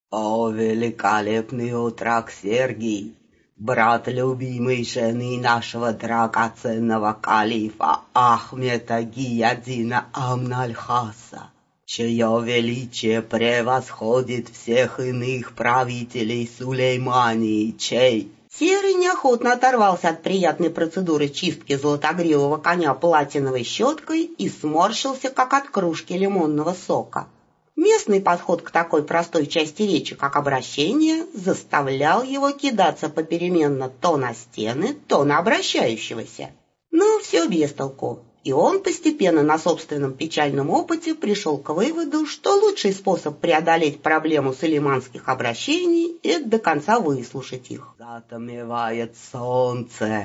О, великолепный отрок Сергий, брат любимой жены нашего драгоценного калифа Ахмета Гиядина Амнальхаса, чье величие превосходит всех иных правителей Сулеймании, чей... Серый неохотно оторвался от приятной процедуры чистки золотогривого коня платиновой щеткой и сморщился, как от кружки лимонного сока. Местный подход к такой простой части речи, как обращение, заставлял его кидаться попеременно то на стены, то на обращающегося. Но все без толку, и он постепенно на собственном печальном опыте пришел к выводу, что лучший способ преодолеть проблему сулейманских обращений – это до конца выслушать их. Затмевает солнце.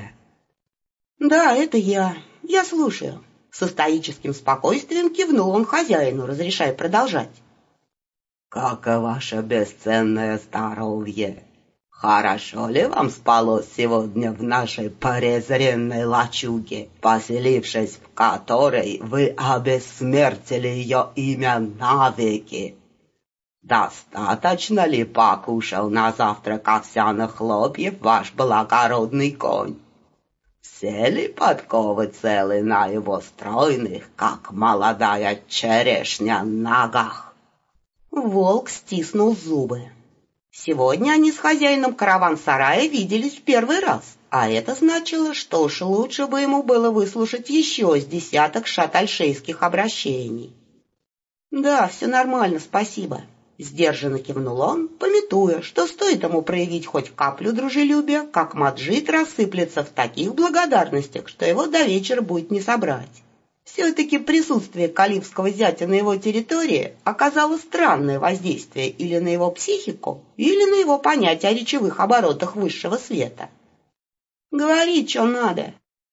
«Да, это я. Я слушаю». Со стоическим спокойствием кивнул он хозяину, разрешая продолжать. «Как ваше бесценное здоровье? Хорошо ли вам спалось сегодня в нашей презренной лачуге, поселившись в которой вы обессмертили ее имя навеки? Достаточно ли покушал на завтрак овсяных хлопьев ваш благородный конь? Все ли подковы целы на его стройных, как молодая черешня, ногах?» Волк стиснул зубы. Сегодня они с хозяином караван-сарая виделись в первый раз, а это значило, что уж лучше бы ему было выслушать еще с десяток шатальшейских обращений. «Да, все нормально, спасибо», — сдержанно кивнул он, памятуя, что стоит ему проявить хоть каплю дружелюбия, как Маджид рассыплется в таких благодарностях, что его до вечера будет не собрать. Все-таки присутствие калифского зятя на его территории оказало странное воздействие или на его психику, или на его понятие о речевых оборотах высшего света. «Говори, что надо».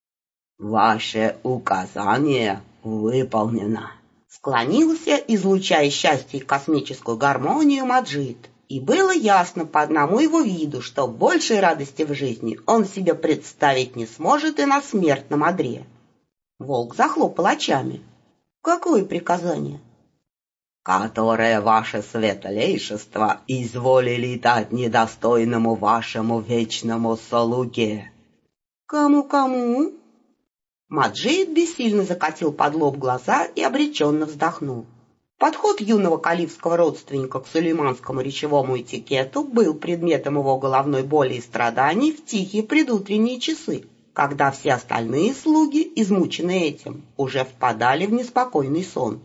«Ваше указание выполнено», — склонился, излучая счастье и космическую гармонию Маджид. И было ясно по одному его виду, что большей радости в жизни он себе представить не сможет и на смертном одре. Волк захлопал очами. «Какое приказание?» «Которое ваше светлейшество изволили дать недостойному вашему вечному слуге». «Кому-кому?» Маджид бессильно закатил под лоб глаза и обреченно вздохнул. Подход юного калифского родственника к сулейманскому речевому этикету был предметом его головной боли и страданий в тихие предутренние часы, когда все остальные слуги, измученные этим, уже впадали в неспокойный сон.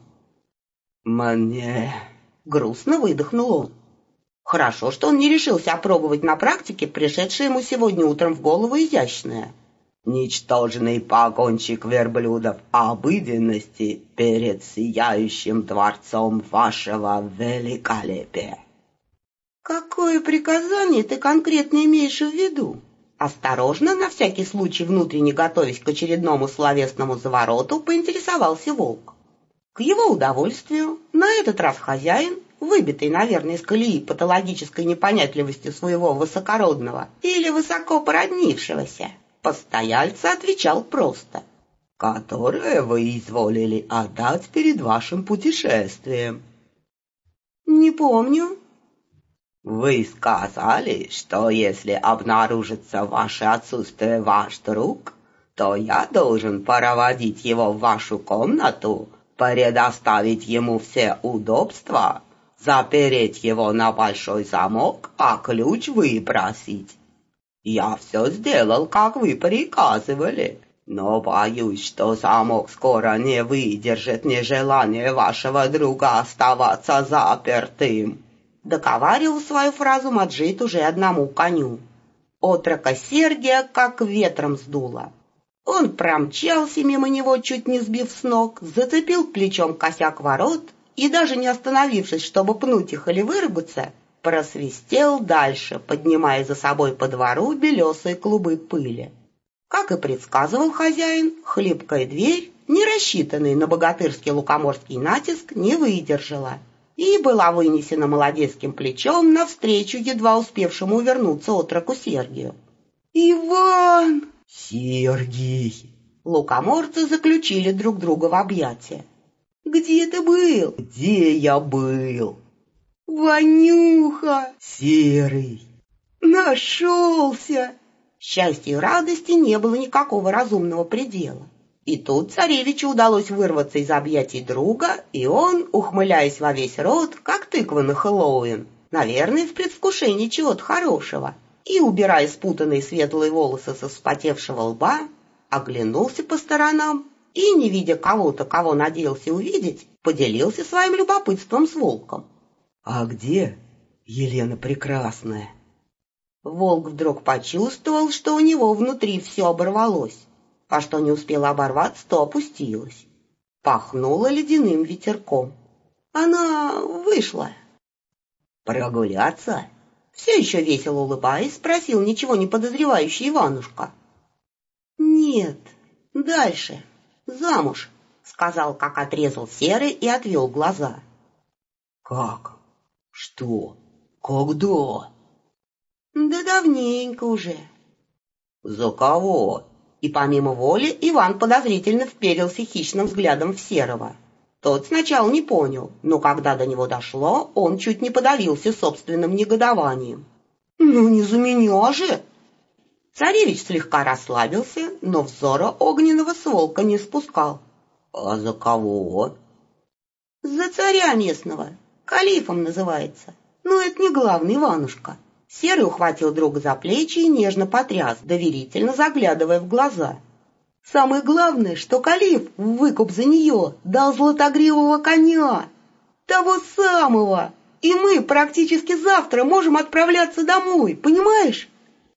«Мне...» — грустно выдохнул он. Хорошо, что он не решился опробовать на практике пришедшее ему сегодня утром в голову изящное. «Ничтожный погонщик верблюдов обыденности перед сияющим дворцом вашего великолепия». «Какое приказание ты конкретно имеешь в виду?» Осторожно, на всякий случай внутренне готовясь к очередному словесному завороту, поинтересовался волк. К его удовольствию, на этот раз хозяин, выбитый, наверное, из колеи патологической непонятливостью своего высокородного или высоко породнившегося постояльца, отвечал просто. «Которое вы изволили отдать перед вашим путешествием». «Не помню». «Вы сказали, что если обнаружится ваше отсутствие ваш друг, то я должен проводить его в вашу комнату, предоставить ему все удобства, запереть его на большой замок, а ключ выбросить. Я все сделал, как вы приказывали, но боюсь, что замок скоро не выдержит нежелания вашего друга оставаться запертым». Доковаривал свою фразу Маджид уже одному коню. Отрока Сергия как ветром сдуло. Он промчался мимо него, чуть не сбив с ног, зацепил плечом косяк ворот и, даже не остановившись, чтобы пнуть их или выругаться, просвистел дальше, поднимая за собой по двору белесые клубы пыли. Как и предсказывал хозяин, хлипкая дверь, не рассчитанная на богатырский лукоморский натиск, не выдержала и была вынесена молодецким плечом навстречу едва успевшему увернуться отроку Сергию. «Иван!» «Сергий!» Лукоморцы заключили друг друга в объятия. «Где ты был?» «Где я был?» «В Ванюха! Серый! Нашелся!» Счастью и радости не было никакого разумного предела. И тут царевичу удалось вырваться из объятий друга, и он, ухмыляясь во весь рот, как тыква на Хэллоуин, наверное, в предвкушении чего-то хорошего, и, убирая спутанные светлые волосы со вспотевшего лба, оглянулся по сторонам и, не видя кого-то, кого надеялся увидеть, поделился своим любопытством с волком. «А где Елена Прекрасная?» Волк вдруг почувствовал, что у него внутри все оборвалось, а что не успело оборваться, то опустилось. Пахнуло ледяным ветерком. Она вышла. «Прогуляться?» Все еще весело улыбаясь, спросил ничего не подозревающий Иванушка. «Нет, дальше, замуж», — сказал, как отрезал Серый и отвел глаза. «Как? Что? Когда?» «Да давненько уже». «За кого?» И помимо воли Иван подозрительно вперился хищным взглядом в Серого. Тот сначала не понял, но когда до него дошло, он чуть не подавился собственным негодованием. «Ну не за меня же!» Царевич слегка расслабился, но взора огненного с волка не спускал. «А за кого?» «За царя местного. Калифом называется. Но это не главный, Иванушка». Серый ухватил друга за плечи и нежно потряс, доверительно заглядывая в глаза. «Самое главное, что Калиф в выкуп за нее дал золотогривого коня. Того самого. И мы практически завтра можем отправляться домой, понимаешь?»